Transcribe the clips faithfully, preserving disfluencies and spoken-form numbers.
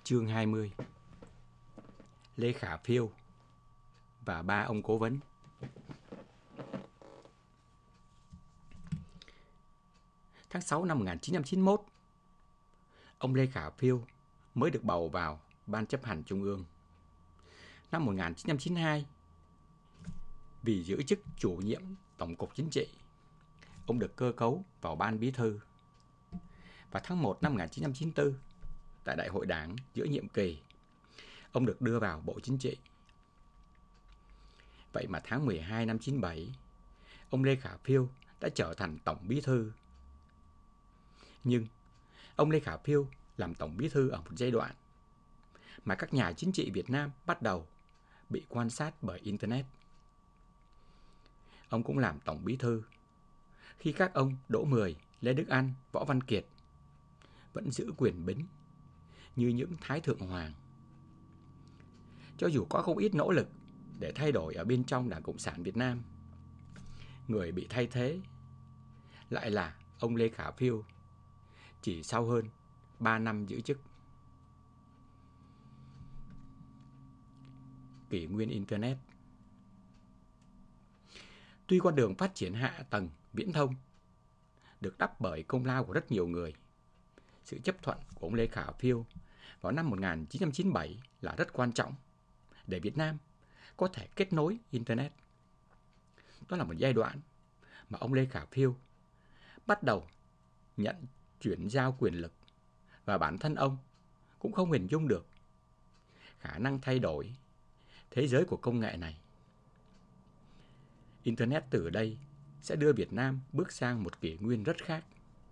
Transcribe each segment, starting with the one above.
Chương hai mươi. Lê Khả Phiêu và ba ông cố vấn. Tháng sáu năm một nghìn chín trăm chín mươi mốt, ông Lê Khả Phiêu mới được bầu vào Ban chấp hành Trung ương. Năm một nghìn chín trăm chín mươi hai, vì giữ chức chủ nhiệm Tổng cục Chính trị, ông được cơ cấu vào Ban Bí thư. Và tháng một năm một nghìn chín trăm chín mươi tư, tại Đại hội Đảng giữa nhiệm kỳ, ông được đưa vào Bộ Chính trị. Vậy mà tháng mười hai năm chín mươi bảy, ông Lê Khả Phiêu đã trở thành Tổng Bí thư. Nhưng ông Lê Khả Phiêu làm Tổng Bí thư ở một giai đoạn mà các nhà chính trị Việt Nam bắt đầu bị quan sát bởi Internet. Ông cũng làm Tổng Bí thư khi các ông Đỗ Mười, Lê Đức Anh, Võ Văn Kiệt vẫn giữ quyền bính như những Thái Thượng Hoàng. Cho dù có không ít nỗ lực để thay đổi ở bên trong Đảng Cộng sản Việt Nam, người bị thay thế lại là ông Lê Khả Phiêu chỉ sau hơn ba năm giữ chức. Kỷ nguyên Internet. Tuy con đường phát triển hạ tầng viễn thông được đắp bởi công lao của rất nhiều người, sự chấp thuận của ông Lê Khả Phiêu vào năm một nghìn chín trăm chín mươi bảy là rất quan trọng để Việt Nam có thể kết nối Internet. Đó là một giai đoạn mà ông Lê Khả Phiêu bắt đầu nhận chuyển giao quyền lực, và bản thân ông cũng không hình dung được khả năng thay đổi thế giới của công nghệ này. Internet từ đây sẽ đưa Việt Nam bước sang một kỷ nguyên rất khác.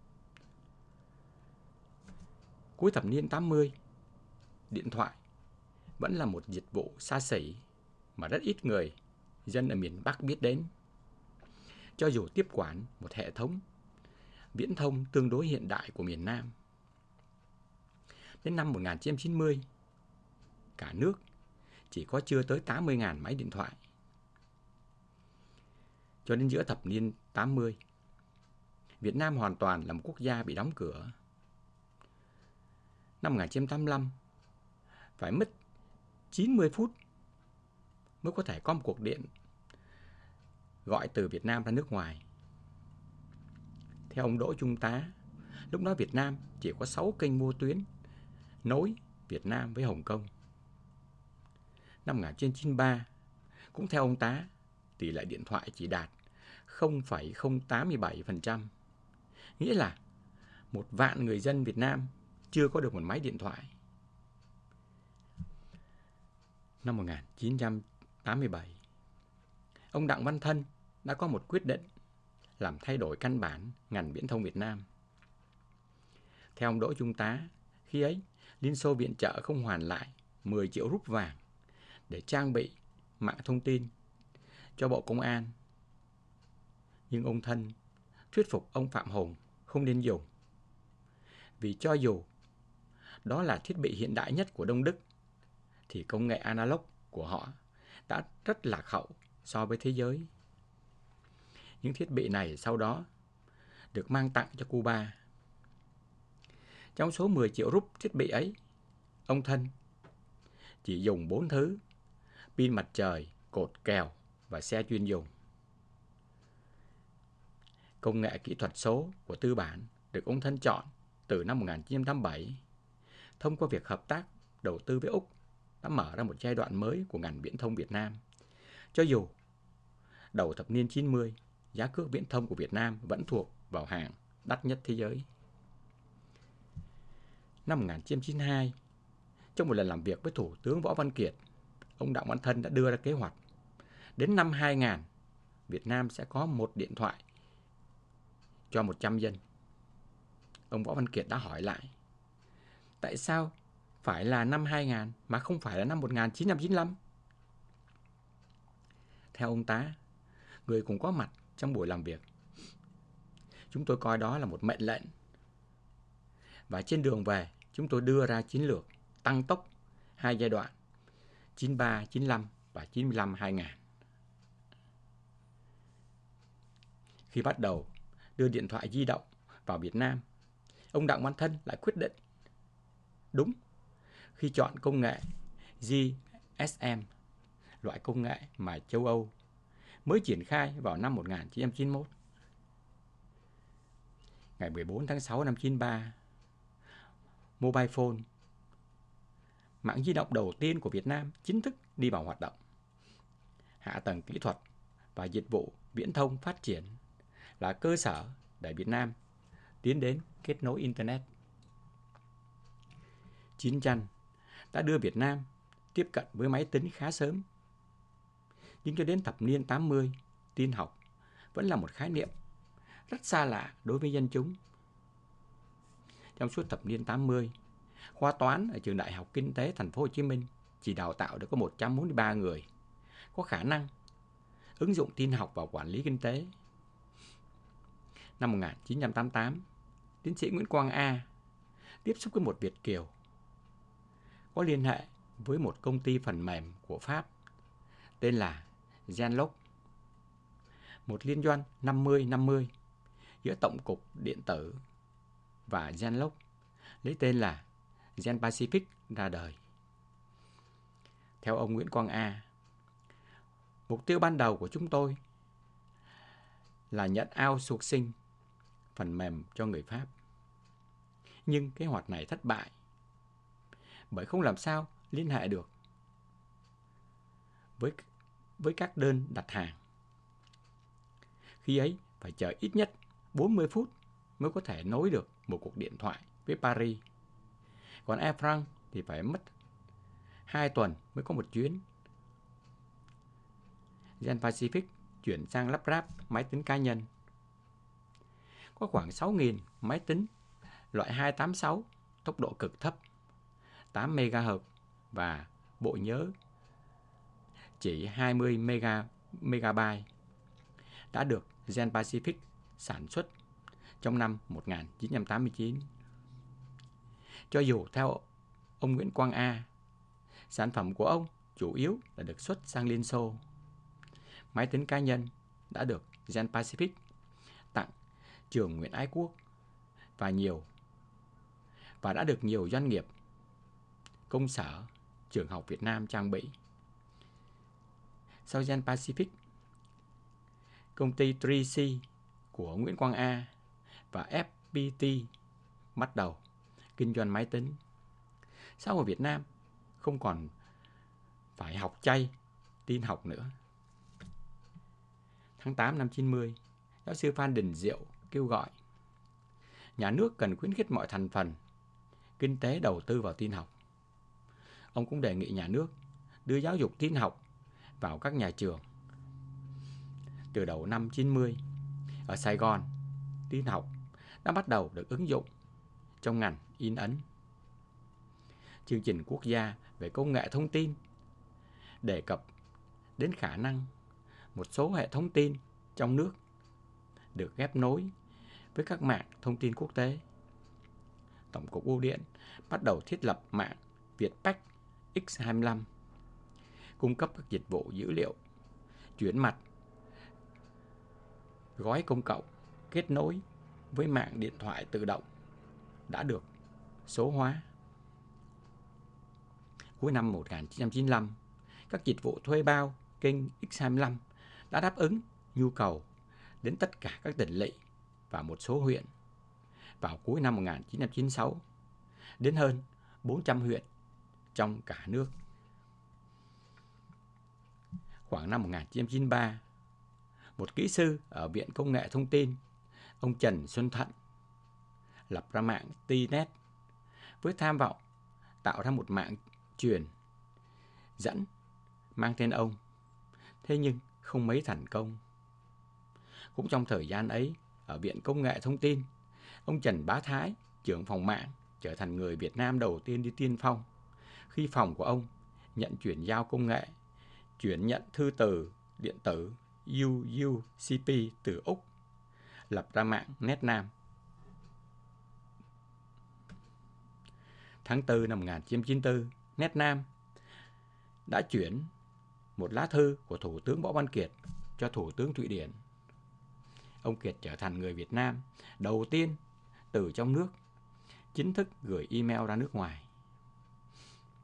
Cuối thập niên tám mươi, điện thoại vẫn là một dịch vụ xa xỉ mà rất ít người dân ở miền Bắc biết đến. Cho dù tiếp quản một hệ thống viễn thông tương đối hiện đại của miền Nam. Đến năm một nghìn chín trăm chín mươi, cả nước chỉ có chưa tới tám mươi nghìn máy điện thoại. Cho đến giữa thập niên tám mươi, Việt Nam hoàn toàn là một quốc gia bị đóng cửa. Năm một nghìn chín trăm tám mươi lăm, phải mất chín mươi phút mới có thể có một cuộc điện gọi từ Việt Nam ra nước ngoài. Theo ông Đỗ Trung Tá, lúc đó Việt Nam chỉ có sáu kênh mua tuyến nối Việt Nam với Hồng Kông. Năm một nghìn chín trăm chín mươi ba, cũng theo ông Tá, tỷ lệ điện thoại chỉ đạt không phẩy không tám bảy phần trăm, nghĩa là một vạn người dân Việt Nam chưa có được một máy điện thoại. Năm một nghìn chín trăm tám mươi bảy, ông Đặng Văn Thân đã có một quyết định làm thay đổi căn bản ngành viễn thông Việt Nam. Theo ông Đỗ Trung Tá, khi ấy Liên Xô viện trợ không hoàn lại mười triệu rúp vàng để trang bị mạng thông tin cho Bộ Công an. Nhưng ông Thân thuyết phục ông Phạm Hùng không nên dùng, vì cho dù đó là thiết bị hiện đại nhất của Đông Đức, thì công nghệ analog của họ đã rất lạc hậu so với thế giới. Những thiết bị này sau đó được mang tặng cho Cuba. Trong số mười triệu rúp thiết bị ấy, ông Thân chỉ dùng bốn thứ: pin mặt trời, cột kèo và xe chuyên dùng. Công nghệ kỹ thuật số của tư bản được ông Thân chọn từ năm một nghìn chín trăm tám mươi bảy. Thông qua việc hợp tác đầu tư với Úc đã mở ra một giai đoạn mới của ngành viễn thông Việt Nam. Cho dù đầu thập niên chín mươi, giá cước viễn thông của Việt Nam vẫn thuộc vào hàng đắt nhất thế giới. Năm một nghìn chín trăm chín mươi hai, trong một lần làm việc với Thủ tướng Võ Văn Kiệt, ông Đặng Văn Thân đã đưa ra kế hoạch đến năm hai nghìn, Việt Nam sẽ có một điện thoại cho một trăm dân. Ông Võ Văn Kiệt đã hỏi lại, tại sao phải là năm hai nghìn mà không phải là năm một nghìn chín trăm chín mươi lăm? Theo ông Tá, người cùng có mặt trong buổi làm việc, chúng tôi coi đó là một mệnh lệnh. Và trên đường về, chúng tôi đưa ra chiến lược tăng tốc hai giai đoạn chín mươi ba chín mươi lăm và chín mươi lăm hai nghìn. Khi bắt đầu đưa điện thoại di động vào Việt Nam, ông Đặng Văn Thân lại quyết định đúng, khi chọn công nghệ giê ét em, loại công nghệ mà châu Âu mới triển khai vào năm một nghìn chín trăm chín mươi mốt. Ngày mười bốn tháng sáu năm chín mươi ba, Mobile Phone, mạng di động đầu tiên của Việt Nam, chính thức đi vào hoạt động. Hạ tầng kỹ thuật và dịch vụ viễn thông phát triển là cơ sở để Việt Nam tiến đến kết nối Internet. Chiến tranh đã đưa Việt Nam tiếp cận với máy tính khá sớm. Nhưng cho đến thập niên tám mươi, tin học vẫn là một khái niệm rất xa lạ đối với dân chúng. Trong suốt thập niên tám mươi, khoa toán ở trường Đại học Kinh tế Thành phố Hồ Chí Minh chỉ đào tạo được có một trăm bốn mươi ba người có khả năng ứng dụng tin học vào quản lý kinh tế. Năm một nghìn chín trăm tám mươi tám, tiến sĩ Nguyễn Quang A tiếp xúc với một Việt kiều có liên hệ với một công ty phần mềm của Pháp tên là Genlock, một liên doanh năm mươi năm mươi giữa Tổng cục Điện tử và Genlock lấy tên là Gen Pacific ra đời. Theo ông Nguyễn Quang A, mục tiêu ban đầu của chúng tôi là nhận outsourcing phần mềm cho người Pháp. Nhưng kế hoạch này thất bại bởi không làm sao liên hệ được với, với các đơn đặt hàng. Khi ấy phải chờ ít nhất bốn mươi phút mới có thể nối được một cuộc điện thoại với Paris. Còn Air France thì phải mất hai tuần mới có một chuyến. Gen Pacific chuyển sang lắp ráp máy tính cá nhân. Có khoảng sáu nghìn máy tính loại hai tám sáu tốc độ cực thấp, tám mê ga héc và bộ nhớ chỉ hai mươi megabyte đã được Gen Pacific sản xuất trong năm một nghìn chín trăm tám mươi chín. Cho dù theo ông Nguyễn Quang A, sản phẩm của ông chủ yếu là được xuất sang Liên Xô, máy tính cá nhân đã được Gen Pacific tặng trường Nguyễn Ái Quốc và nhiều và đã được nhiều doanh nghiệp, công sở, trường học Việt Nam trang bị. Sau Gen Pacific, công ty ba C của Nguyễn Quang A và ép pê tê bắt đầu kinh doanh máy tính. Sau ở Việt Nam không còn phải học chay tin học nữa. Tháng tám năm chín mươi, giáo sư Phan Đình Diệu kêu gọi nhà nước cần khuyến khích mọi thành phần kinh tế đầu tư vào tin học. Ông cũng đề nghị nhà nước đưa giáo dục tin học vào các nhà trường. Từ đầu năm chín mươi, ở Sài Gòn, tin học đã bắt đầu được ứng dụng trong ngành in ấn. Chương trình quốc gia về công nghệ thông tin đề cập đến khả năng một số hệ thống tin trong nước được ghép nối với các mạng thông tin quốc tế. Tổng cục Bưu điện bắt đầu thiết lập mạng Vietpac X hai mươi lăm, cung cấp các dịch vụ dữ liệu, chuyển mặt, gói công cộng, kết nối với mạng điện thoại tự động đã được số hóa. Cuối năm một nghìn chín trăm chín mươi lăm, các dịch vụ thuê bao kênh X hai mươi lăm đã đáp ứng nhu cầu đến tất cả các tỉnh lỵ và một số huyện. Vào cuối năm một nghìn chín trăm chín mươi sáu, đến hơn bốn trăm huyện trong cả nước. Khoảng năm một nghìn chín trăm chín mươi ba, một kỹ sư ở Viện Công nghệ Thông tin, ông Trần Xuân Thận, lập ra mạng T net với tham vọng tạo ra một mạng truyền dẫn mang tên ông, thế nhưng không mấy thành công. Cũng trong thời gian ấy, ở Viện Công nghệ Thông tin, ông Trần Bá Thái, trưởng phòng mạng, trở thành người Việt Nam đầu tiên đi tiên phong khi phòng của ông nhận chuyển giao công nghệ, chuyển nhận thư từ điện tử U U C P từ Úc, lập ra mạng NetNam. Tháng tư năm một nghìn chín trăm chín mươi tư, NetNam đã chuyển một lá thư của Thủ tướng Võ Văn Kiệt cho Thủ tướng Thụy Điển. Ông Kiệt trở thành người Việt Nam đầu tiên từ trong nước chính thức gửi email ra nước ngoài.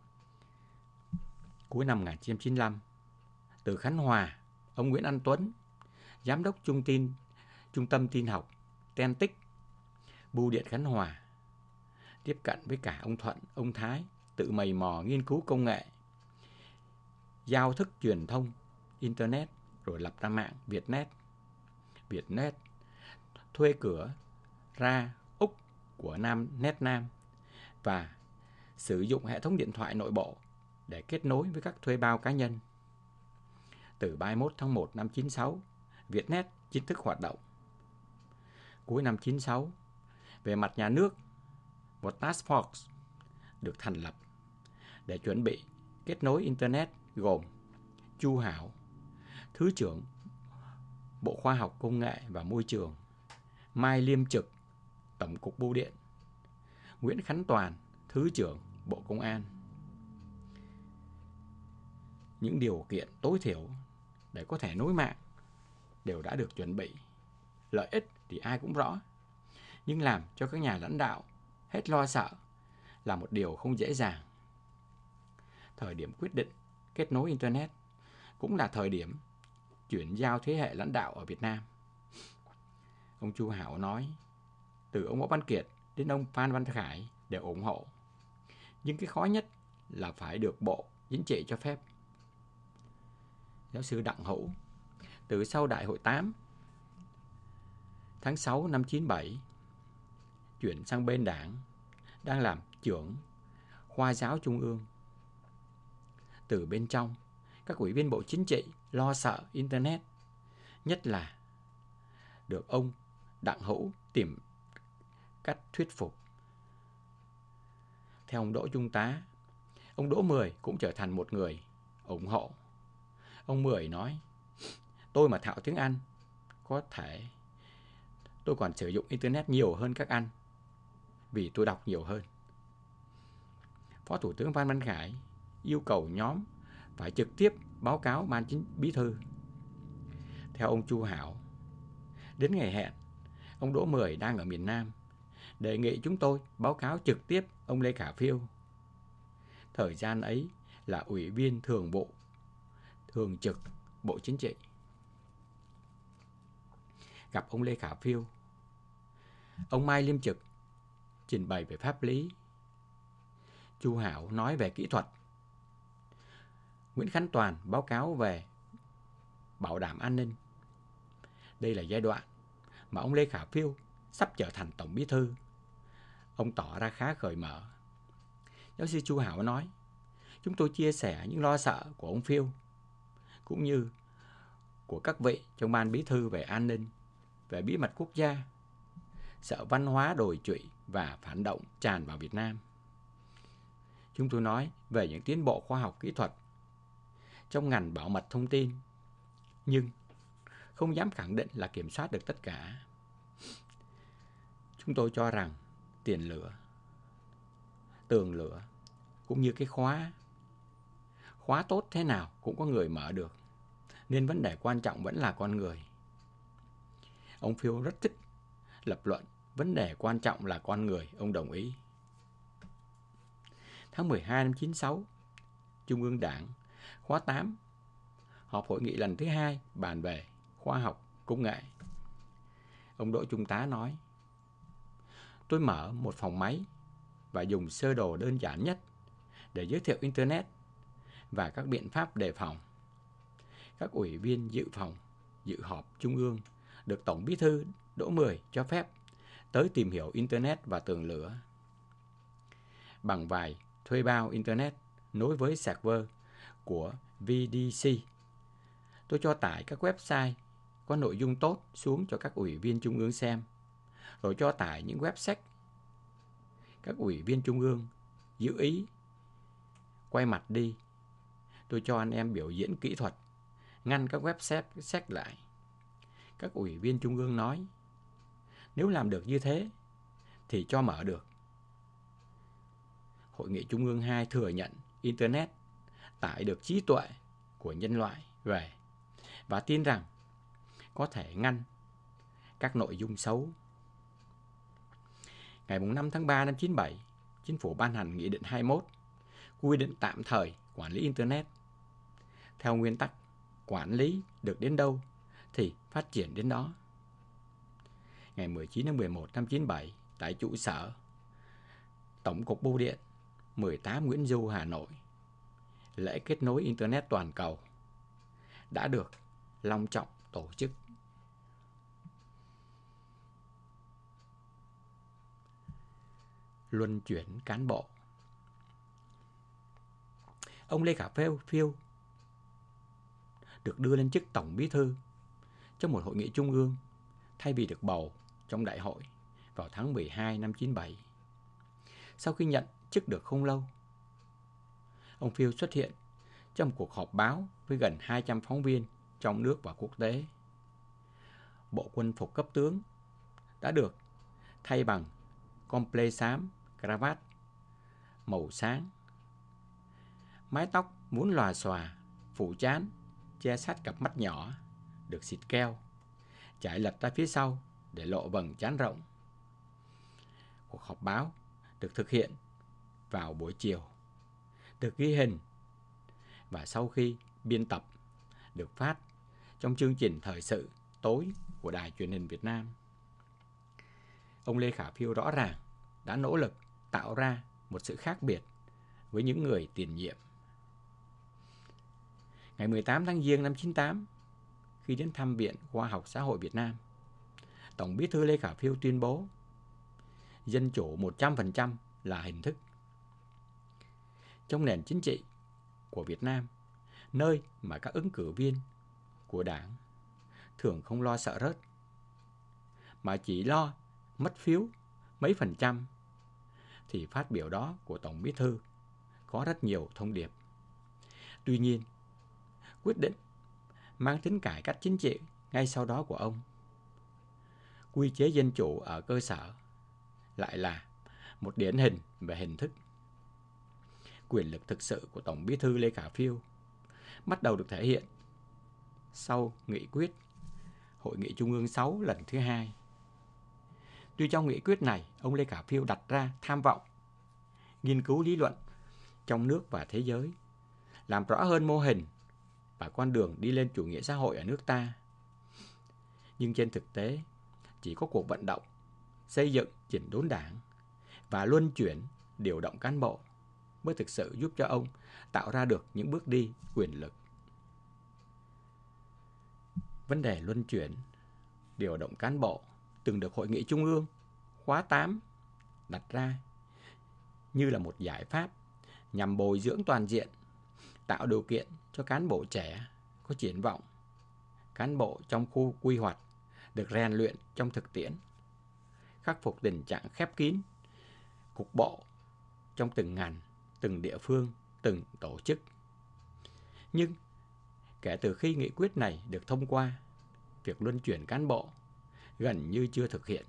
Cuối năm một nghìn chín trăm chín mươi lăm, từ Khánh Hòa, ông Nguyễn Anh Tuấn, giám đốc trung tin, trung tâm tin học Ten Tích, Bưu điện Khánh Hòa, tiếp cận với cả ông Thuận, ông Thái, tự mày mò nghiên cứu công nghệ, giao thức truyền thông, Internet, rồi lập ra mạng Vietnet. Vietnet thuê cửa ra Úc của Nam Net Nam và sử dụng hệ thống điện thoại nội bộ để kết nối với các thuê bao cá nhân. Từ ba mươi mốt tháng một năm chín mươi sáu, Vietnet chính thức hoạt động. Cuối năm chín mươi sáu, về mặt nhà nước, một task force được thành lập để chuẩn bị kết nối Internet gồm Chu Hảo, Thứ trưởng Bộ Khoa học Công nghệ và Môi trường, Mai Liêm Trực, Tổng cục Bưu điện, Nguyễn Khánh Toàn, Thứ trưởng Bộ Công an. Những điều kiện tối thiểu để có thể nối mạng đều đã được chuẩn bị. Lợi ích thì ai cũng rõ, nhưng làm cho các nhà lãnh đạo hết lo sợ là một điều không dễ dàng. Thời điểm quyết định kết nối Internet cũng là thời điểm chuyển giao thế hệ lãnh đạo ở Việt Nam. Ông Chu Hảo nói, từ ông Võ Văn Kiệt đến ông Phan Văn Khải đều ủng hộ. Nhưng cái khó nhất là phải được Bộ Chính trị cho phép. Giáo sư Đặng Hữu, từ sau Đại hội tám, tháng sáu năm chín mươi bảy, chuyển sang bên đảng, đang làm trưởng khoa giáo trung ương. Từ bên trong, các ủy viên Bộ Chính trị lo sợ Internet, nhất là được ông Đặng Hữu tìm cách thuyết phục. Theo ông Đỗ Trung Tá, ông Đỗ Mười cũng trở thành một người ủng hộ. Ông Mười nói, tôi mà thạo tiếng Anh, có thể tôi còn sử dụng Internet nhiều hơn các anh, vì tôi đọc nhiều hơn. Phó Thủ tướng Phan Văn Khải yêu cầu nhóm phải trực tiếp báo cáo Ban Chính Bí thư. Theo ông Chu Hảo, đến ngày hẹn, ông Đỗ Mười đang ở miền Nam, đề nghị chúng tôi báo cáo trực tiếp ông Lê Khả Phiêu. Thời gian ấy là Ủy viên Thường vụ, Thường trực Bộ Chính trị. Gặp ông Lê Khả Phiêu, ông Mai Liêm Trực trình bày về pháp lý, Chu Hảo nói về kỹ thuật, Nguyễn Khánh Toàn báo cáo về bảo đảm an ninh. Đây là giai đoạn mà ông Lê Khả Phiêu sắp trở thành Tổng Bí thư. Ông tỏ ra khá cởi mở. Giáo sư Chu Hảo nói, chúng tôi chia sẻ những lo sợ của ông Phiêu, cũng như của các vị trong Ban Bí thư về an ninh, về bí mật quốc gia, sợ văn hóa đồi trụy và phản động tràn vào Việt Nam. Chúng tôi nói về những tiến bộ khoa học kỹ thuật trong ngành bảo mật thông tin, nhưng không dám khẳng định là kiểm soát được tất cả. Chúng tôi cho rằng tiền lửa, tường lửa, cũng như cái khóa, khóa tốt thế nào cũng có người mở được, nên vấn đề quan trọng vẫn là con người. Ông Phiêu rất thích lập luận vấn đề quan trọng là con người, ông đồng ý. Tháng mười hai năm chín mươi sáu, Trung ương Đảng, khóa tám, họp hội nghị lần thứ hai bàn về khoa học, công nghệ. Ông Đỗ Trung Tá nói, tôi mở một phòng máy và dùng sơ đồ đơn giản nhất để giới thiệu Internet và các biện pháp đề phòng. Các ủy viên dự phòng, dự họp Trung ương được Tổng Bí thư Đỗ Mười cho phép tới tìm hiểu Internet và tường lửa. Bằng vài thuê bao Internet nối với server của vê đê xê, tôi cho tải các website có nội dung tốt xuống cho các ủy viên Trung ương xem, rồi cho tải những web sách. Các ủy viên Trung ương giữ ý quay mặt đi. Tôi cho anh em biểu diễn kỹ thuật, ngăn các web sách lại. Các ủy viên Trung ương nói, nếu làm được như thế thì cho mở được. Hội nghị Trung ương hai thừa nhận Internet tải được trí tuệ của nhân loại về và tin rằng có thể ngăn các nội dung xấu. Ngày năm tháng ba năm chín mươi bảy, Chính phủ ban hành Nghị định hai mươi mốt quy định tạm thời quản lý Internet. theo nguyên tắc quản lý được đến đâu thì phát triển đến đó. Ngày mười chín tháng mười một năm chín mươi bảy, tại trụ sở Tổng cục Bưu điện mười tám Nguyễn Du, Hà Nội, lễ kết nối Internet toàn cầu đã được long trọng tổ chức. Luân chuyển cán bộ. Ông Lê Khả Phiêu, Phiêu được đưa lên chức Tổng Bí thư trong một hội nghị trung ương thay vì được bầu trong đại hội vào tháng mười hai năm chín mươi bảy. Sau khi nhận chức được không lâu, ông Phiêu xuất hiện trong một cuộc họp báo với gần hai trăm phóng viên trong nước và quốc tế. Bộ quân phục cấp tướng đã được thay bằng comple xám, cravat màu sáng, mái tóc muốn lòa xòa, phủ trán, che sát cặp mắt nhỏ, được xịt keo, trải lật ra phía sau để lộ vầng trán rộng. Cuộc họp báo được thực hiện vào buổi chiều, được ghi hình và sau khi biên tập được phát trong chương trình thời sự tối của Đài Truyền hình Việt Nam. Ông Lê Khả Phiêu rõ ràng đã nỗ lực tạo ra một sự khác biệt với những người tiền nhiệm. Ngày mười tám tháng Giêng năm chín mươi tám, khi đến thăm Viện Khoa học Xã hội Việt Nam, Tổng Bí thư Lê Khả Phiêu tuyên bố dân chủ một trăm phần trăm là hình thức. Trong nền chính trị của Việt Nam, nơi mà các ứng cử viên của đảng thường không lo sợ rớt, mà chỉ lo mất phiếu mấy phần trăm, thì phát biểu đó của Tổng Bí thư có rất nhiều thông điệp. Tuy nhiên, quyết định mang tính cải cách chính trị ngay sau đó của ông, quy chế dân chủ ở cơ sở, lại là một điển hình về hình thức. Quyền lực thực sự của Tổng Bí thư Lê Khả Phiêu bắt đầu được thể hiện sau nghị quyết Hội nghị Trung ương sáu lần thứ hai. Tuy trong nghị quyết này, ông Lê Khả Phiêu đặt ra tham vọng nghiên cứu lý luận trong nước và thế giới, làm rõ hơn mô hình và con đường đi lên chủ nghĩa xã hội ở nước ta. Nhưng trên thực tế, chỉ có cuộc vận động xây dựng chỉnh đốn đảng và luân chuyển điều động cán bộ mới thực sự giúp cho ông tạo ra được những bước đi quyền lực. Vấn đề luân chuyển điều động cán bộ từng được Hội nghị Trung ương khóa tám đặt ra như là một giải pháp nhằm bồi dưỡng toàn diện, tạo điều kiện cho cán bộ trẻ có triển vọng, cán bộ trong khu quy hoạch được rèn luyện trong thực tiễn, khắc phục tình trạng khép kín, cục bộ trong từng ngành, từng địa phương, từng tổ chức. Nhưng kể từ khi nghị quyết này được thông qua, việc luân chuyển cán bộ gần như chưa thực hiện.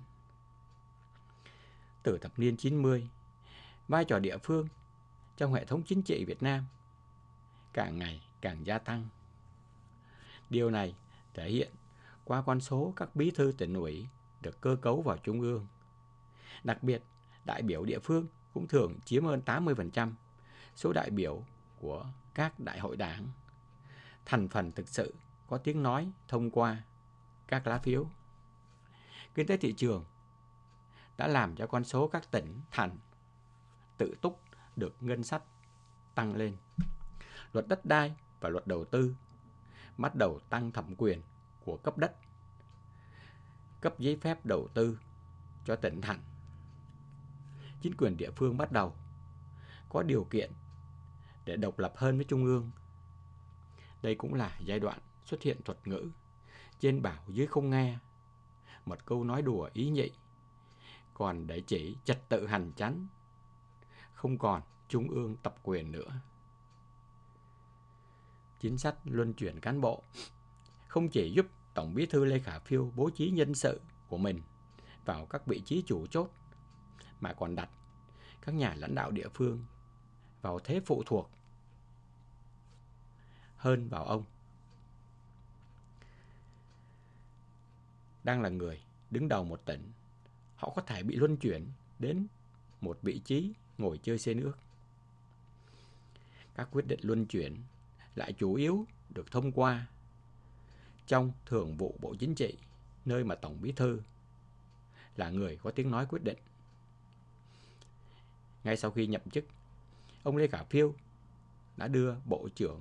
Từ thập niên chín mươi, vai trò địa phương trong hệ thống chính trị Việt Nam càng ngày càng gia tăng. Điều này thể hiện qua con số các bí thư tỉnh ủy được cơ cấu vào trung ương. Đặc biệt, đại biểu địa phương cũng thường chiếm hơn tám mươi phần trăm số đại biểu của các đại hội đảng, thành phần thực sự có tiếng nói thông qua các lá phiếu. Kinh tế thị trường đã làm cho con số các tỉnh thành tự túc được ngân sách tăng lên. Luật đất đai và luật đầu tư bắt đầu tăng thẩm quyền của cấp đất, cấp giấy phép đầu tư cho tỉnh thành. Chính quyền địa phương bắt đầu có điều kiện để độc lập hơn với trung ương. Đây cũng là giai đoạn xuất hiện thuật ngữ trên bảo dưới không nghe, một câu nói đùa ý nhị, còn để chỉ trật tự hành chánh, không còn trung ương tập quyền nữa. Chính sách luân chuyển cán bộ không chỉ giúp Tổng Bí thư Lê Khả Phiêu bố trí nhân sự của mình vào các vị trí chủ chốt, mà còn đặt các nhà lãnh đạo địa phương vào thế phụ thuộc hơn vào ông. Đang là người đứng đầu một tỉnh, họ có thể bị luân chuyển đến một vị trí ngồi chơi xe nước. Các quyết định luân chuyển lại chủ yếu được thông qua trong Thường vụ Bộ Chính trị, nơi mà Tổng Bí thư là người có tiếng nói quyết định. Ngay sau khi nhậm chức, ông Lê Khả Phiêu đã đưa Bộ trưởng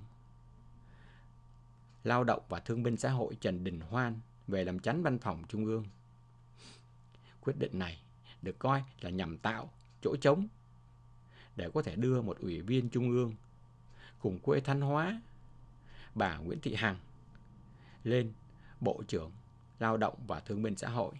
Lao động và Thương binh Xã hội Trần Đình Hoan về làm chánh văn phòng Trung ương. Quyết định này được coi là nhằm tạo chỗ trống để có thể đưa một ủy viên Trung ương cùng quê Thanh Hóa, bà Nguyễn Thị Hằng, lên Bộ trưởng Lao động và Thương binh Xã hội.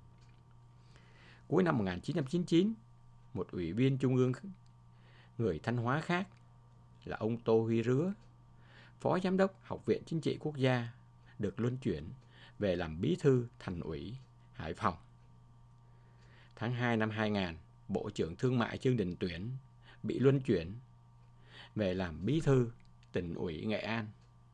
Cuối năm một nghìn chín trăm chín mươi chín, một ủy viên Trung ương người Thanh Hóa khác là ông Tô Huy Rứa, Phó Giám đốc Học viện Chính trị Quốc gia, được luân chuyển về làm Bí thư Thành ủy Hải Phòng. Tháng hai năm hai nghìn, Bộ trưởng Thương mại Trương Đình Tuyển bị luân chuyển về làm Bí thư Tỉnh ủy Nghệ An.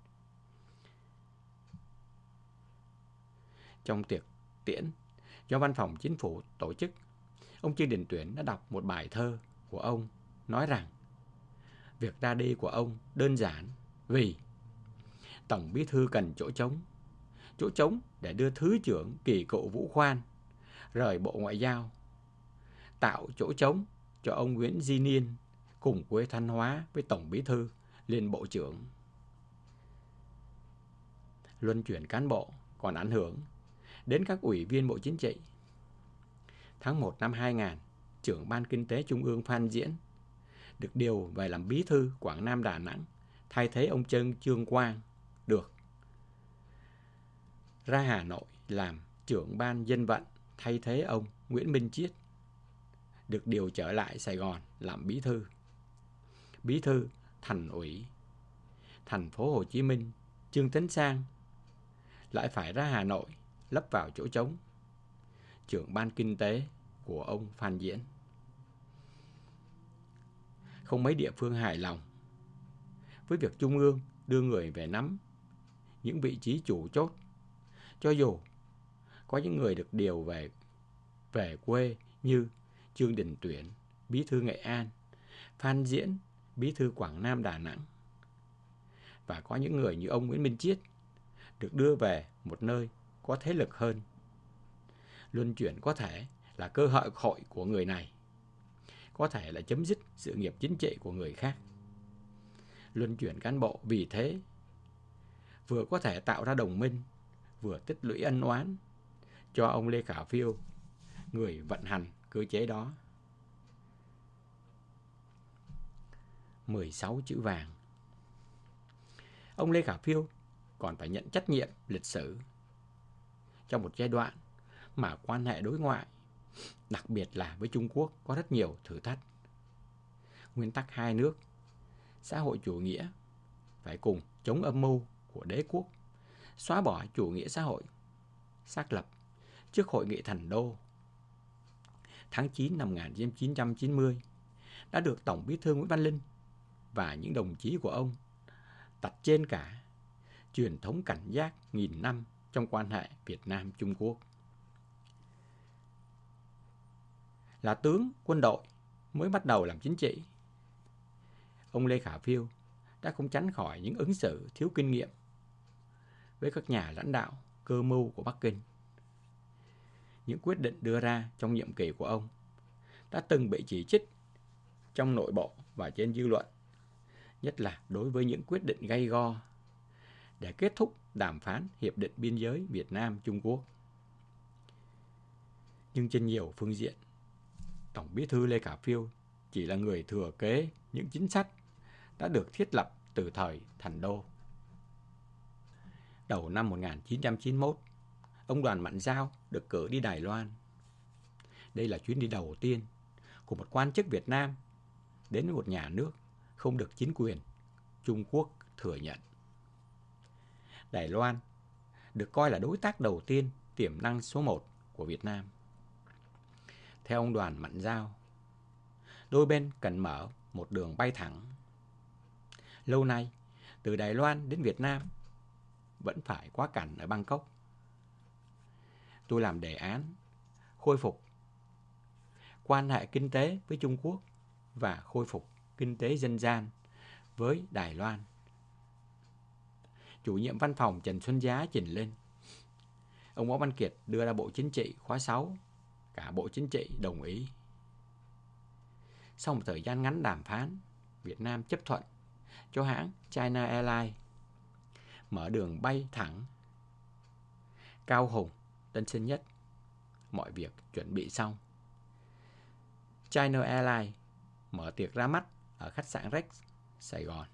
Trong tiệc tiễn do Văn phòng Chính phủ tổ chức, ông Trương Đình Tuyển đã đọc một bài thơ của ông, nói rằng việc ra đi của ông đơn giản vì Tổng Bí thư cần chỗ trống, chỗ trống để đưa Thứ trưởng Kỳ Cựu Vũ Khoan rời Bộ Ngoại giao, tạo chỗ trống cho ông Nguyễn Di Niên cùng quê Thanh Hóa với Tổng Bí thư lên Bộ trưởng. Luân chuyển cán bộ còn ảnh hưởng đến các ủy viên Bộ Chính trị. Tháng một năm hai nghìn, trưởng Ban Kinh tế Trung ương Phan Diễn được điều về làm Bí thư Quảng Nam Đà Nẵng, thay thế ông Trân Trương Quang, được ra Hà Nội làm trưởng Ban Dân vận, thay thế ông Nguyễn Minh Chiết, được điều trở lại Sài Gòn làm bí thư. Bí thư Thành ủy Thành phố Hồ Chí Minh Trương Tấn Sang lại phải ra Hà Nội lấp vào chỗ trống trưởng Ban Kinh tế của ông Phan Diễn. Không mấy địa phương hài lòng với việc Trung ương đưa người về nắm những vị trí chủ chốt, cho dù có những người được điều về về quê như Trương Đình Tuyển, Bí thư Nghệ An, Phan Diễn, Bí thư Quảng Nam Đà Nẵng, và có những người như ông Nguyễn Minh Chiết được đưa về một nơi có thế lực hơn. Luân chuyển có thể là cơ hội hội của người này, có thể là chấm dứt sự nghiệp chính trị của người khác. Luân chuyển cán bộ vì thế vừa có thể tạo ra đồng minh, vừa tích lũy ân oán cho ông Lê Khả Phiêu, người vận hành cơ chế đó. mười sáu chữ vàng. Ông Lê Khả Phiêu còn phải nhận trách nhiệm lịch sử trong một giai đoạn mà quan hệ đối ngoại, đặc biệt là với Trung Quốc, có rất nhiều thử thách. Nguyên tắc hai nước, xã hội chủ nghĩa phải cùng chống âm mưu của đế quốc, xóa bỏ chủ nghĩa xã hội xác lập trước hội nghị Thành Đô tháng chín năm một nghìn chín trăm chín mươi đã được Tổng Bí thư Nguyễn Văn Linh và những đồng chí của ông đặt trên cả truyền thống cảnh giác nghìn năm trong quan hệ Việt Nam-Trung Quốc. Là tướng quân đội mới bắt đầu làm chính trị, ông Lê Khả Phiêu đã không tránh khỏi những ứng xử thiếu kinh nghiệm với các nhà lãnh đạo cơ mưu của Bắc Kinh. Những quyết định đưa ra trong nhiệm kỳ của ông đã từng bị chỉ trích trong nội bộ và trên dư luận, nhất là đối với những quyết định gay go để kết thúc đàm phán Hiệp định Biên giới Việt Nam-Trung Quốc. Nhưng trên nhiều phương diện, Tổng Bí thư Lê Khả Phiêu chỉ là người thừa kế những chính sách đã được thiết lập từ thời Thành Đô. Đầu năm một nghìn chín trăm chín mươi mốt, ông Đoàn Mạnh Dao được cử đi Đài Loan. Đây là chuyến đi đầu tiên của một quan chức Việt Nam đến với một nhà nước không được chính quyền Trung Quốc thừa nhận. Đài Loan được coi là đối tác đầu tiên tiềm năng số một của Việt Nam. Theo ông Đoàn Mạnh Dao, đôi bên cần mở một đường bay thẳng. Lâu nay, từ Đài Loan đến Việt Nam vẫn phải quá cảnh ở Bangkok. Tôi làm đề án khôi phục quan hệ kinh tế với Trung Quốc và khôi phục kinh tế dân gian với Đài Loan. chủ nhiệm văn phòng Trần Xuân Giá trình lên. Ông Võ Văn Kiệt đưa ra Bộ Chính trị khóa sáu. Cả Bộ Chính trị đồng ý. Sau một thời gian ngắn đàm phán, Việt Nam chấp thuận cho hãng China Airlines mở đường bay thẳng Cao Hùng, Tân Sơn Nhất. Mọi việc chuẩn bị xong. China Airlines mở tiệc ra mắt ở khách sạn Rex, Sài Gòn.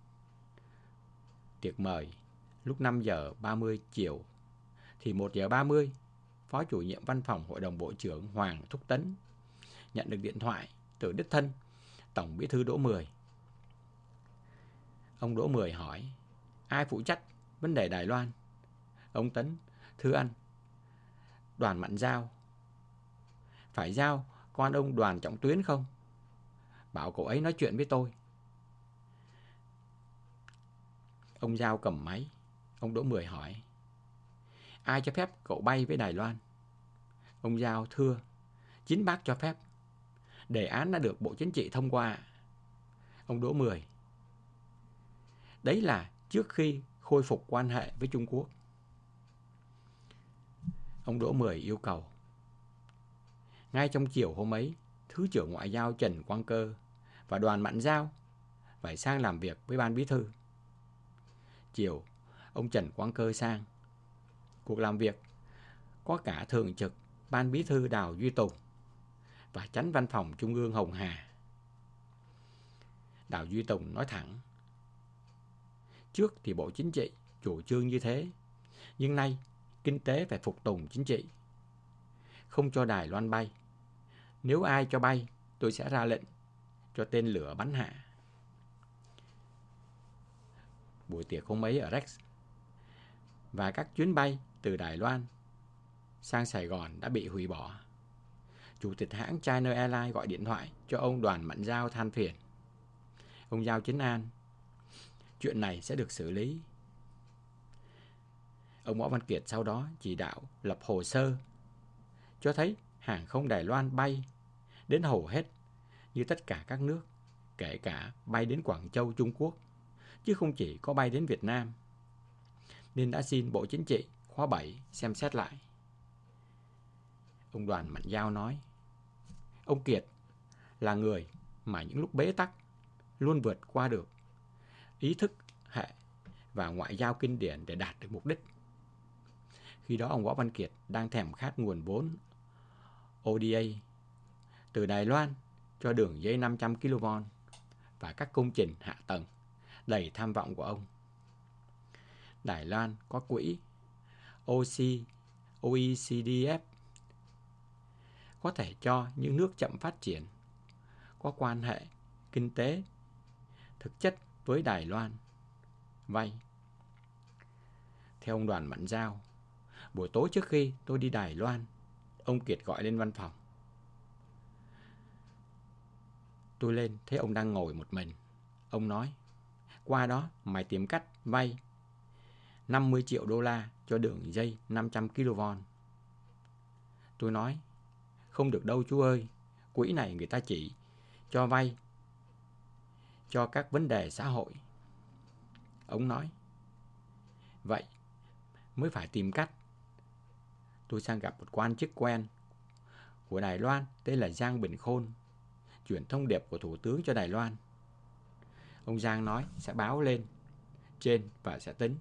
Tiệc mời lúc năm giờ ba mươi chiều, thì một giờ ba mươi, Phó chủ nhiệm văn phòng Hội đồng Bộ trưởng Hoàng Thúc Tấn nhận được điện thoại từ đích thân Tổng Bí thư Đỗ Mười. Ông Đỗ Mười hỏi: ai phụ trách vấn đề Đài Loan? Ông Tấn: thưa anh, Đoàn Mặn Giao. Phải giao con ông Đoàn Trọng Tuyến không? Bảo cậu ấy nói chuyện với tôi. Ông Giao cầm máy. Ông Đỗ Mười hỏi: ai cho phép cậu bay với Đài Loan? Ông Giao: thưa, chính bác cho phép. Đề án đã được Bộ Chính trị thông qua. Ông Đỗ Mười: đấy là trước khi khôi phục quan hệ với Trung Quốc. Ông Đỗ Mười yêu cầu ngay trong chiều hôm ấy, Thứ trưởng Ngoại giao Trần Quang Cơ và Đoàn Mặn Giao phải sang làm việc với Ban Bí thư. Chiều, ông Trần Quang Cơ sang. Cuộc làm việc có cả Thường trực Ban Bí thư Đào Duy Tùng và Chánh Văn phòng Trung ương Hồng Hà. Đào Duy Tùng nói thẳng: trước thì Bộ Chính trị chủ trương như thế, nhưng nay kinh tế phải phục tùng chính trị, không cho Đài Loan bay. Nếu ai cho bay, tôi sẽ ra lệnh cho tên lửa bắn hạ. Buổi tiệc hôm ấy ở Rex và các chuyến bay từ Đài Loan sang Sài Gòn đã bị hủy bỏ. Chủ tịch hãng China Airlines gọi điện thoại cho ông Đoàn Mặn Giao than phiền. Ông Giao trấn an: chuyện này sẽ được xử lý. Ông Võ Văn Kiệt sau đó chỉ đạo lập hồ sơ cho thấy hàng không Đài Loan bay đến hầu hết như tất cả các nước, kể cả bay đến Quảng Châu, Trung Quốc, chứ không chỉ có bay đến Việt Nam, nên đã xin Bộ Chính trị khóa bảy xem xét lại. Ông Đoàn Mặn Giao nói: ông Kiệt là người mà những lúc bế tắc luôn vượt qua được ý thức hệ và ngoại giao kinh điển để đạt được mục đích. Khi đó ông Võ Văn Kiệt đang thèm khát nguồn vốn o đê a từ Đài Loan cho đường dây năm trăm ki lô vôn và các công trình hạ tầng đầy tham vọng của ông. Đài Loan có quỹ o e xê đê ép có thể cho những nước chậm phát triển có quan hệ kinh tế thực chất với Đài Loan vay. Theo ông Đoàn Mặn Giao, buổi tối trước khi tôi đi Đài Loan, ông Kiệt gọi lên văn phòng. Tôi lên thấy ông đang ngồi một mình. Ông nói: qua đó mày tìm cách vay năm mươi triệu đô la cho đường dây năm trăm ki lô vôn. Tôi nói: không được đâu chú ơi, quỹ này người ta chỉ cho vay cho các vấn đề xã hội. Ông nói: vậy mới phải tìm cách. Tôi sang gặp một quan chức quen của Đài Loan tên là Giang Bình Khôn, chuyển thông điệp của Thủ tướng cho Đài Loan. Ông Giang nói sẽ báo lên trên và sẽ tính.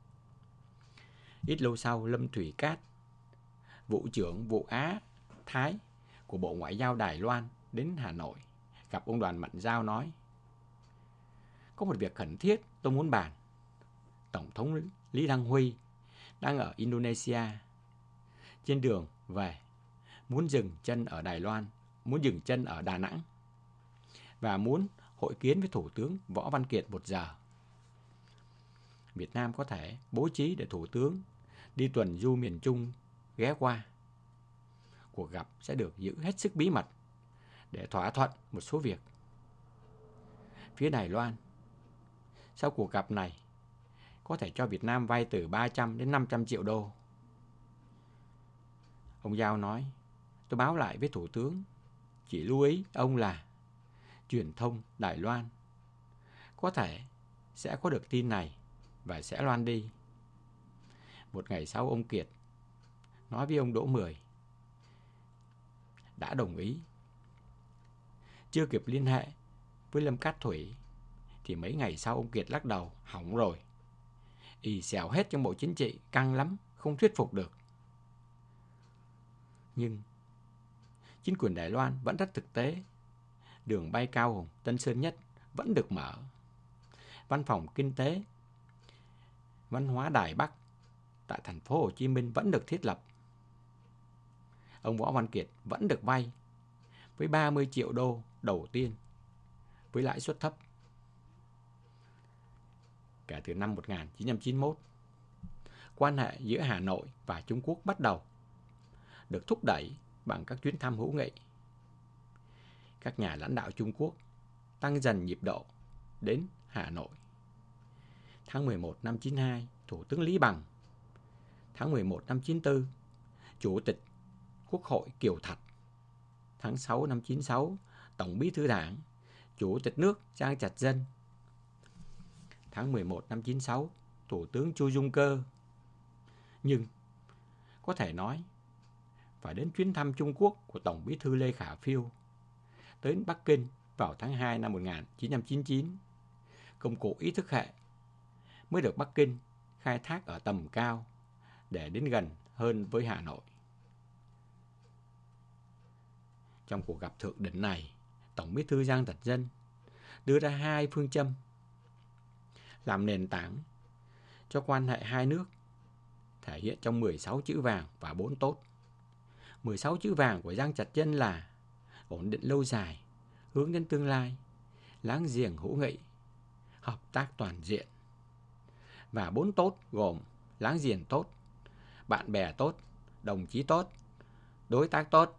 Ít lâu sau, Lâm Thủy Cát, vụ trưởng vụ Á Thái của Bộ Ngoại giao Đài Loan đến Hà Nội gặp ông Đoàn Mặn Giao nói: có một việc khẩn thiết tôi muốn bàn. Tổng thống Lý Đăng Huy đang ở Indonesia. Trên đường về muốn dừng chân ở Đài Loan, muốn dừng chân ở Đà Nẵng và muốn hội kiến với Thủ tướng Võ Văn Kiệt một giờ. Việt Nam có thể bố trí để Thủ tướng đi tuần du miền Trung ghé qua. Cuộc gặp sẽ được giữ hết sức bí mật để thỏa thuận một số việc. Phía Đài Loan, sau cuộc gặp này, có thể cho Việt Nam vay từ ba trăm đến năm trăm triệu đô. Ông Giao nói: tôi báo lại với Thủ tướng, chỉ lưu ý ông là truyền thông Đài Loan có thể sẽ có được tin này và sẽ loan đi. Một ngày sau, ông Kiệt nói với ông Đỗ Mười đã đồng ý. Chưa kịp liên hệ với Lâm Cát Thủy thì mấy ngày sau ông Kiệt lắc đầu, hỏng rồi. Ì xèo hết trong bộ chính trị, căng lắm, không thuyết phục được. Nhưng chính quyền Đài Loan vẫn rất thực tế. Đường bay Cao Hùng, Tân Sơn Nhất vẫn được mở. Văn phòng kinh tế, văn hóa Đài Bắc tại thành phố Hồ Chí Minh vẫn được thiết lập. Ông Võ Văn Kiệt vẫn được vay với ba mươi triệu đô đầu tiên với lãi suất thấp. Kể từ năm một nghìn chín trăm chín mươi mốt, quan hệ giữa Hà Nội và Trung Quốc bắt đầu được thúc đẩy bằng các chuyến thăm hữu nghị. Các nhà lãnh đạo Trung Quốc tăng dần nhịp độ đến Hà Nội. Tháng mười một năm chín mươi hai, Thủ tướng Lý Bằng. Tháng mười một năm chín mươi tư, Chủ tịch Quốc hội Kiều Thạch. Tháng sáu năm chín mươi sáu, Tổng Bí thư Đảng, Chủ tịch nước Giang Trạch Dân. Tháng mười một năm chín mươi sáu, Thủ tướng Chu Dung Cơ. Nhưng có thể nói phải đến chuyến thăm Trung Quốc của Tổng Bí thư Lê Khả Phiêu tới Bắc Kinh vào tháng hai năm một nghìn chín trăm chín mươi chín, công cụ ý thức hệ mới được Bắc Kinh khai thác ở tầm cao để đến gần hơn với Hà Nội. Trong cuộc gặp thượng đỉnh này, Tổng Bí thư Giang Trạch Dân đưa ra hai phương châm làm nền tảng cho quan hệ hai nước, thể hiện trong mười sáu chữ vàng và bốn tốt. mười sáu chữ vàng của Giang Trạch Dân là ổn định lâu dài, hướng đến tương lai, láng giềng hữu nghị, hợp tác toàn diện. Và bốn tốt gồm láng giềng tốt, bạn bè tốt, đồng chí tốt, đối tác tốt.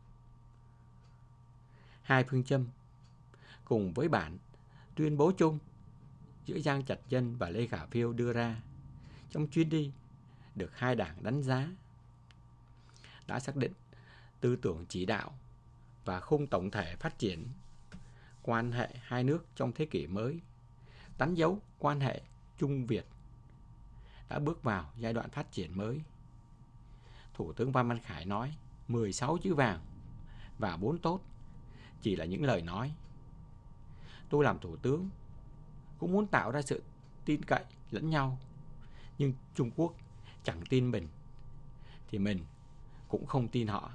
Hai phương châm cùng với bản tuyên bố chung giữa Giang Trạch Dân và Lê Khả Phiêu đưa ra trong chuyến đi được hai đảng đánh giá, đã xác định tư tưởng chỉ đạo và khung tổng thể phát triển quan hệ hai nước trong thế kỷ mới, đánh dấu quan hệ Trung Việt đã bước vào giai đoạn phát triển mới. Thủ tướng Phan Văn Khải nói mười sáu chữ vàng và bốn tốt chỉ là những lời nói. Tôi làm thủ tướng cũng muốn tạo ra sự tin cậy lẫn nhau, nhưng Trung Quốc chẳng tin mình thì mình cũng không tin họ.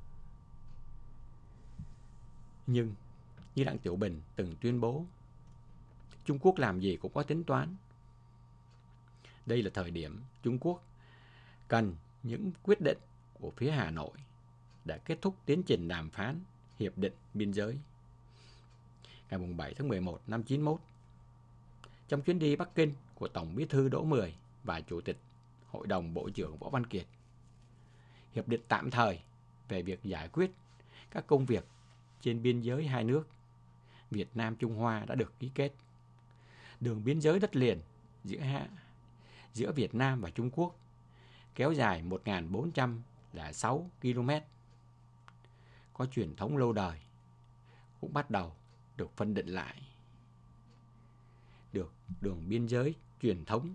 Nhưng như Đặng Tiểu Bình từng tuyên bố, Trung Quốc làm gì cũng có tính toán. Đây là thời điểm Trung Quốc cần những quyết định của phía Hà Nội để kết thúc tiến trình đàm phán Hiệp định Biên giới. Ngày bảy tháng mười một năm chín mươi mốt, trong chuyến đi Bắc Kinh của Tổng Bí thư Đỗ Mười và Chủ tịch Hội đồng Bộ trưởng Võ Văn Kiệt, hiệp định tạm thời về việc giải quyết các công việc trên biên giới hai nước Việt Nam Trung Hoa đã được ký kết. Đường biên giới đất liền giữa hạ, giữa Việt Nam và Trung Quốc kéo dài một nghìn bốn trăm lẻ sáu ki lô mét, có truyền thống lâu đời, cũng bắt đầu được phân định lại. Được đường biên giới truyền thống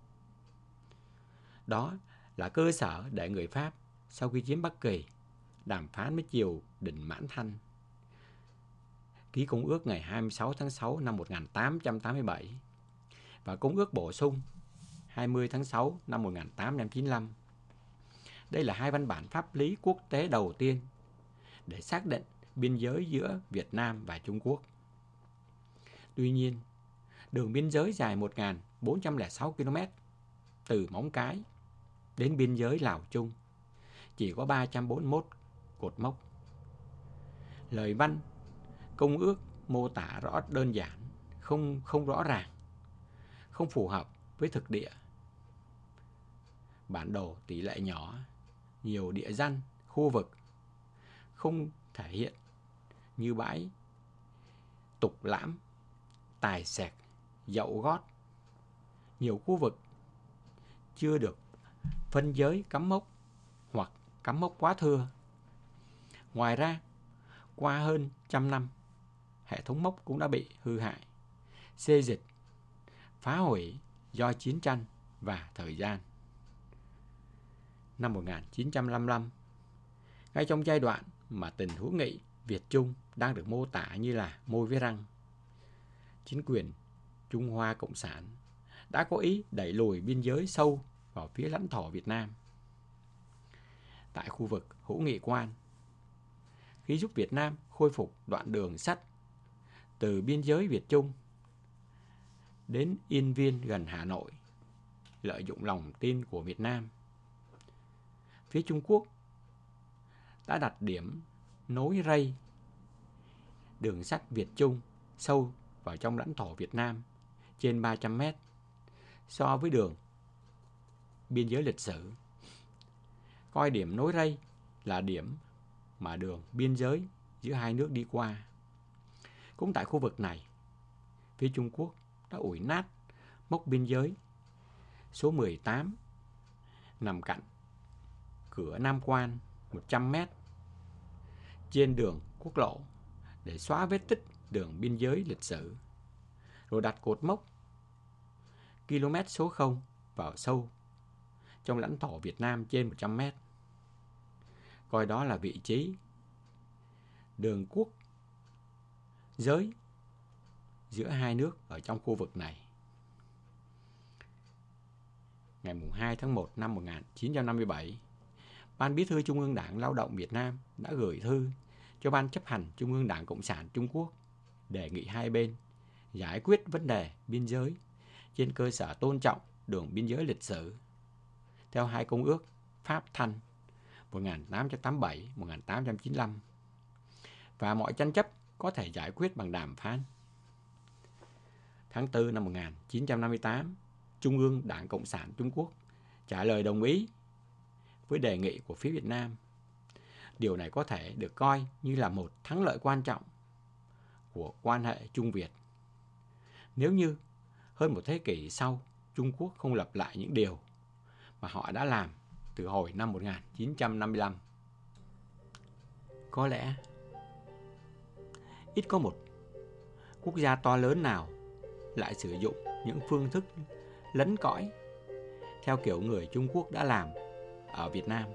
đó là cơ sở để người Pháp sau khi chiếm Bắc Kỳ đàm phán với triều đình Mãn Thanh, ký công ước ngày hai mươi sáu tháng sáu năm một nghìn tám trăm tám mươi bảy và công ước bổ sung hai mươi tháng sáu năm một nghìn tám trăm chín mươi lăm. Đây là hai văn bản pháp lý quốc tế đầu tiên để xác định biên giới giữa Việt Nam và Trung Quốc. Tuy nhiên, đường biên giới dài một nghìn bốn trăm lẻ sáu ki lô mét từ Móng Cái đến biên giới Lào Trung chỉ có ba trăm bốn mươi mốt cột mốc. Lời văn công ước mô tả rõ đơn giản, không không rõ ràng, không phù hợp với thực địa. Bản đồ tỷ lệ nhỏ, nhiều địa danh, khu vực không thể hiện như bãi Tục Lãm, Tài Sẹc, Dậu Gót. Nhiều khu vực chưa được phân giới cắm mốc hoặc cắm mốc quá thưa. Ngoài ra, qua hơn trăm năm, hệ thống mốc cũng đã bị hư hại, xê dịch, phá hủy do chiến tranh và thời gian. Năm một nghìn chín trăm lăm mươi lăm, ngay trong giai đoạn mà tình hữu nghị Việt-Trung đang được mô tả như là môi với răng, chính quyền Trung Hoa Cộng sản đã có ý đẩy lùi biên giới sâu vào phía lãnh thổ Việt Nam. Tại khu vực Hữu Nghị Quan, khi giúp Việt Nam khôi phục đoạn đường sắt từ biên giới Việt-Trung đến Yên Viên gần Hà Nội, lợi dụng lòng tin của Việt Nam, phía Trung Quốc đã đặt điểm nối ray đường sắt Việt-Trung sâu vào trong lãnh thổ Việt Nam trên ba trăm mét so với đường biên giới lịch sử, coi điểm nối ray là điểm mà đường biên giới giữa hai nước đi qua. Cũng tại khu vực này, phía Trung Quốc đã ủi nát mốc biên giới số mười tám nằm cạnh cửa Nam Quan một trăm mét trên đường quốc lộ để xóa vết tích đường biên giới lịch sử, rồi đặt cột mốc km số không vào sâu trong lãnh thổ Việt Nam trên một trăm mét, coi đó là vị trí đường quốc giới giữa hai nước ở trong khu vực này. Ngày hai tháng một năm một nghìn chín trăm năm mươi bảy, Ban Bí thư Trung ương Đảng Lao động Việt Nam đã gửi thư cho Ban chấp hành Trung ương Đảng Cộng sản Trung Quốc đề nghị hai bên giải quyết vấn đề biên giới trên cơ sở tôn trọng đường biên giới lịch sử theo hai công ước Pháp Thanh một nghìn tám trăm tám mươi bảy đến một nghìn tám trăm chín mươi lăm, và mọi tranh chấp có thể giải quyết bằng đàm phán. Tháng tư năm một nghìn chín trăm năm mươi tám, Trung ương Đảng Cộng sản Trung Quốc trả lời đồng ý với đề nghị của phía Việt Nam. Điều này có thể được coi như là một thắng lợi quan trọng của quan hệ Trung Việt. Nếu như hơn một thế kỷ sau, Trung Quốc không lặp lại những điều mà họ đã làm từ hồi năm một nghìn chín trăm năm mươi lăm. Có lẽ ít có một quốc gia to lớn nào lại sử dụng những phương thức lấn cõi theo kiểu người Trung Quốc đã làm ở Việt Nam.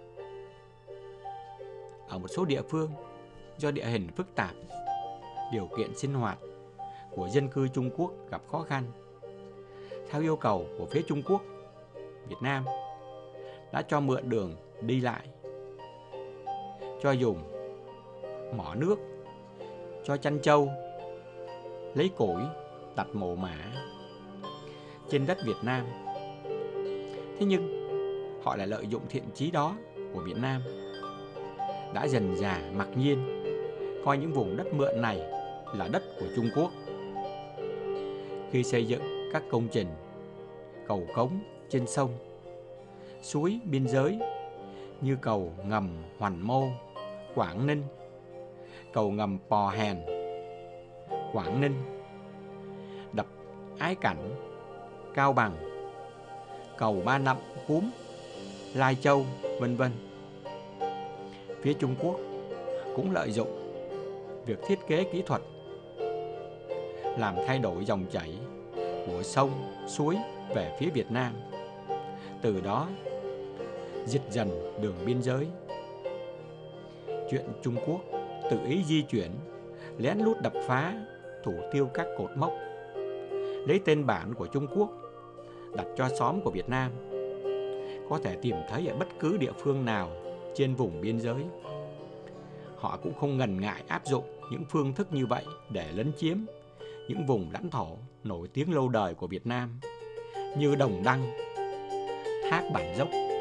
Ở một số địa phương, do địa hình phức tạp, điều kiện sinh hoạt của dân cư Trung Quốc gặp khó khăn, theo yêu cầu của phía Trung Quốc, Việt Nam đã cho mượn đường đi lại, cho dùng mỏ nước, cho chăn trâu, lấy củi đặt mồ mả trên đất Việt Nam. Thế nhưng họ lại lợi dụng thiện chí đó của Việt Nam, đã dần dà mặc nhiên coi những vùng đất mượn này là đất của Trung Quốc. Khi xây dựng các công trình cầu cống trên sông, suối biên giới như cầu ngầm Hoành Mô, Quảng Ninh, cầu ngầm Pò Hèn, Quảng Ninh, đập Ái Cảnh, Cao Bằng, cầu Ba Nậm, Cúm, Lai Châu, vân vân. Phía Trung Quốc cũng lợi dụng việc thiết kế kỹ thuật làm thay đổi dòng chảy của sông, suối về phía Việt Nam, từ đó dịch dần đường biên giới. Chuyện Trung Quốc tự ý di chuyển, lén lút đập phá, thủ tiêu các cột mốc, lấy tên bản của Trung Quốc đặt cho xóm của Việt Nam, có thể tìm thấy ở bất cứ địa phương nào trên vùng biên giới. Họ cũng không ngần ngại áp dụng những phương thức như vậy để lấn chiếm những vùng lãnh thổ nổi tiếng lâu đời của Việt Nam như Đồng Đăng, Thác Bản Dốc,